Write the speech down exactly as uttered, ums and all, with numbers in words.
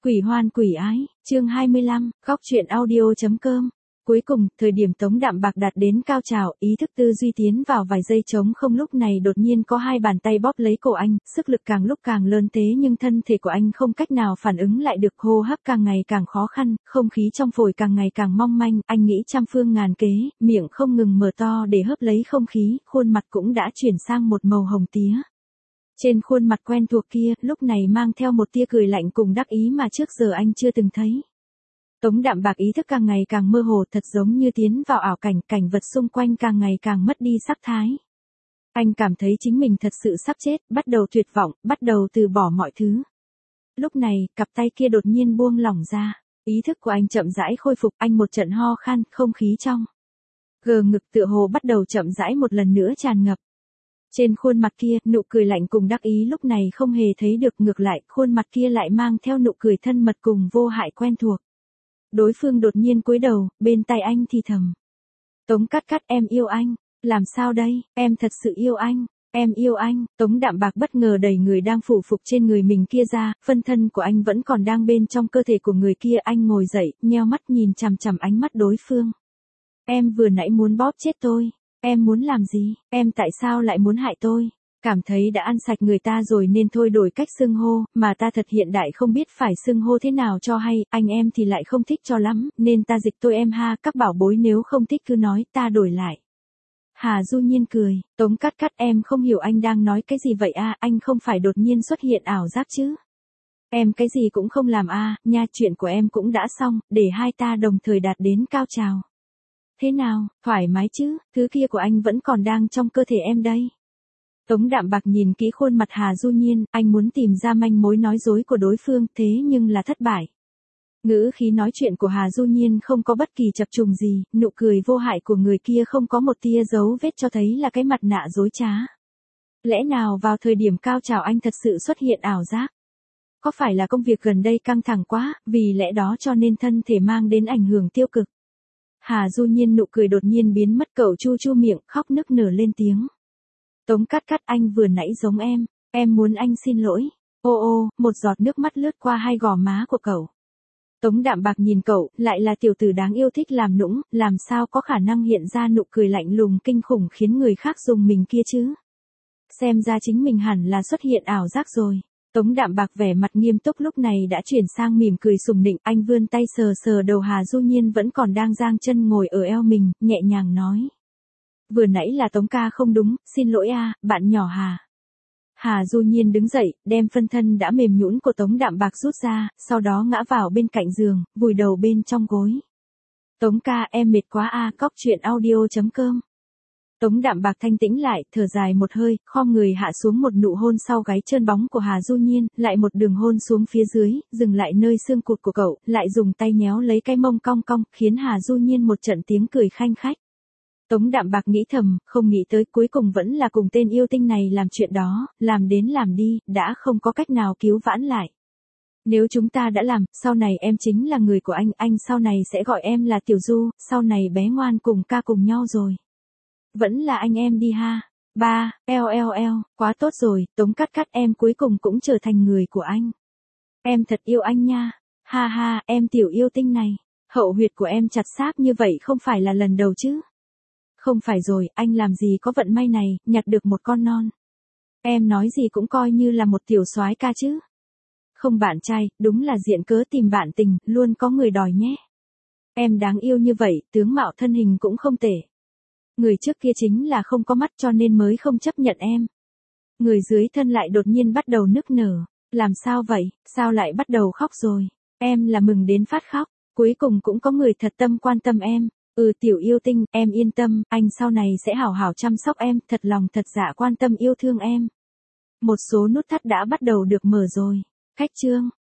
Quỷ hoan quỷ ái, chương hai mươi lăm, góc truyện audio.com. Cuối cùng, thời điểm Tống Đạm Bạc đạt đến cao trào, ý thức tư duy tiến vào vài giây trống không, lúc này đột nhiên có hai bàn tay bóp lấy cổ anh, sức lực càng lúc càng lớn thế nhưng thân thể của anh không cách nào phản ứng lại được, hô hấp càng ngày càng khó khăn, không khí trong phổi càng ngày càng mong manh, anh nghĩ trăm phương ngàn kế, miệng không ngừng mở to để hấp lấy không khí, khuôn mặt cũng đã chuyển sang một màu hồng tía. Trên khuôn mặt quen thuộc kia, lúc này mang theo một tia cười lạnh cùng đắc ý mà trước giờ anh chưa từng thấy. Tống Đạm Bạc ý thức càng ngày càng mơ hồ, thật giống như tiến vào ảo cảnh, cảnh vật xung quanh càng ngày càng mất đi sắc thái. Anh cảm thấy chính mình thật sự sắp chết, bắt đầu tuyệt vọng, bắt đầu từ bỏ mọi thứ. Lúc này, cặp tay kia đột nhiên buông lỏng ra, ý thức của anh chậm rãi khôi phục, anh một trận ho khan, không khí trong gờ ngực tựa hồ bắt đầu chậm rãi một lần nữa tràn ngập. Trên khuôn mặt kia, nụ cười lạnh cùng đắc ý lúc này không hề thấy được, ngược lại, khuôn mặt kia lại mang theo nụ cười thân mật cùng vô hại quen thuộc. Đối phương đột nhiên cúi đầu, bên tai anh thì thầm. Tống Cát Cát, em yêu anh. Làm sao đây, em thật sự yêu anh. Em yêu anh. Tống Đạm Bạc bất ngờ đẩy người đang phủ phục trên người mình kia ra, phân thân của anh vẫn còn đang bên trong cơ thể của người kia. Anh ngồi dậy, nheo mắt nhìn chằm chằm ánh mắt đối phương. Em vừa nãy muốn bóp chết tôi. Em muốn làm gì, em tại sao lại muốn hại tôi? Cảm thấy đã ăn sạch người ta rồi nên thôi đổi cách xưng hô, mà ta thật hiện đại không biết phải xưng hô thế nào cho hay, anh em thì lại không thích cho lắm, nên ta dịch tôi em ha, các bảo bối nếu không thích cứ nói, ta đổi lại. Hà Du Nhiên cười, Tống Cát Cát, em không hiểu anh đang nói cái gì vậy a, anh không phải đột nhiên xuất hiện ảo giác chứ? Em cái gì cũng không làm a, nha, chuyện của em cũng đã xong, để hai ta đồng thời đạt đến cao trào. Thế nào, thoải mái chứ, thứ kia của anh vẫn còn đang trong cơ thể em đây. Tống Đạm Bạc nhìn kỹ khuôn mặt Hà Du Nhiên, anh muốn tìm ra manh mối nói dối của đối phương, thế nhưng là thất bại. Ngữ khí nói chuyện của Hà Du Nhiên không có bất kỳ chập trùng gì, nụ cười vô hại của người kia không có một tia dấu vết cho thấy là cái mặt nạ dối trá. Lẽ nào vào thời điểm cao trào anh thật sự xuất hiện ảo giác? Có phải là công việc gần đây căng thẳng quá, vì lẽ đó cho nên thân thể mang đến ảnh hưởng tiêu cực? Hà Du Nhiên nụ cười đột nhiên biến mất, cậu chu chu miệng, khóc nức nở lên tiếng. Tống Cát Cát, anh vừa nãy giống em, em muốn anh xin lỗi. Ô ô, một giọt nước mắt lướt qua hai gò má của cậu. Tống Đạm Bạc nhìn cậu, lại là tiểu tử đáng yêu thích làm nũng, làm sao có khả năng hiện ra nụ cười lạnh lùng kinh khủng khiến người khác dùng mình kia chứ? Xem ra chính mình hẳn là xuất hiện ảo giác rồi. Tống Đạm Bạc vẻ mặt nghiêm túc lúc này đã chuyển sang mỉm cười sùng nịnh, anh vươn tay sờ sờ đầu Hà Du Nhiên vẫn còn đang giang chân ngồi ở eo mình, nhẹ nhàng nói. Vừa nãy là Tống ca không đúng, xin lỗi a, bạn nhỏ Hà. Hà Du Nhiên đứng dậy, đem phân thân đã mềm nhũn của Tống Đạm Bạc rút ra, sau đó ngã vào bên cạnh giường, vùi đầu bên trong gối. Tống ca, em mệt quá a, cóc truyện audio.com. Tống Đạm Bạc thanh tĩnh lại, thở dài một hơi, khom người hạ xuống một nụ hôn sau gáy trơn bóng của Hà Du Nhiên, lại một đường hôn xuống phía dưới, dừng lại nơi xương cụt của cậu, lại dùng tay nhéo lấy cái mông cong cong, khiến Hà Du Nhiên một trận tiếng cười khanh khách. Tống Đạm Bạc nghĩ thầm, không nghĩ tới cuối cùng vẫn là cùng tên yêu tinh này làm chuyện đó, làm đến làm đi, đã không có cách nào cứu vãn lại. Nếu chúng ta đã làm, sau này em chính là người của anh, anh sau này sẽ gọi em là Tiểu Du, sau này bé ngoan cùng ca cùng nhau rồi. Vẫn là anh em đi ha. Ba, eo eo eo, quá tốt rồi, Tống Cát Cát, em cuối cùng cũng trở thành người của anh. Em thật yêu anh nha. Ha ha, em tiểu yêu tinh này. Hậu huyệt của em chặt sáp như vậy không phải là lần đầu chứ. Không phải rồi, anh làm gì có vận may này, nhặt được một con non. Em nói gì cũng coi như là một tiểu soái ca chứ. Không bạn trai, đúng là diện cớ tìm bạn tình, luôn có người đòi nhé. Em đáng yêu như vậy, tướng mạo thân hình cũng không tệ. Người trước kia chính là không có mắt cho nên mới không chấp nhận em. Người dưới thân lại đột nhiên bắt đầu nức nở. Làm sao vậy, sao lại bắt đầu khóc rồi? Em là mừng đến phát khóc. Cuối cùng cũng có người thật tâm quan tâm em. Ừ, tiểu yêu tinh, em yên tâm, anh sau này sẽ hảo hảo chăm sóc em, thật lòng thật dạ quan tâm yêu thương em. Một số nút thắt đã bắt đầu được mở rồi. Khách chương.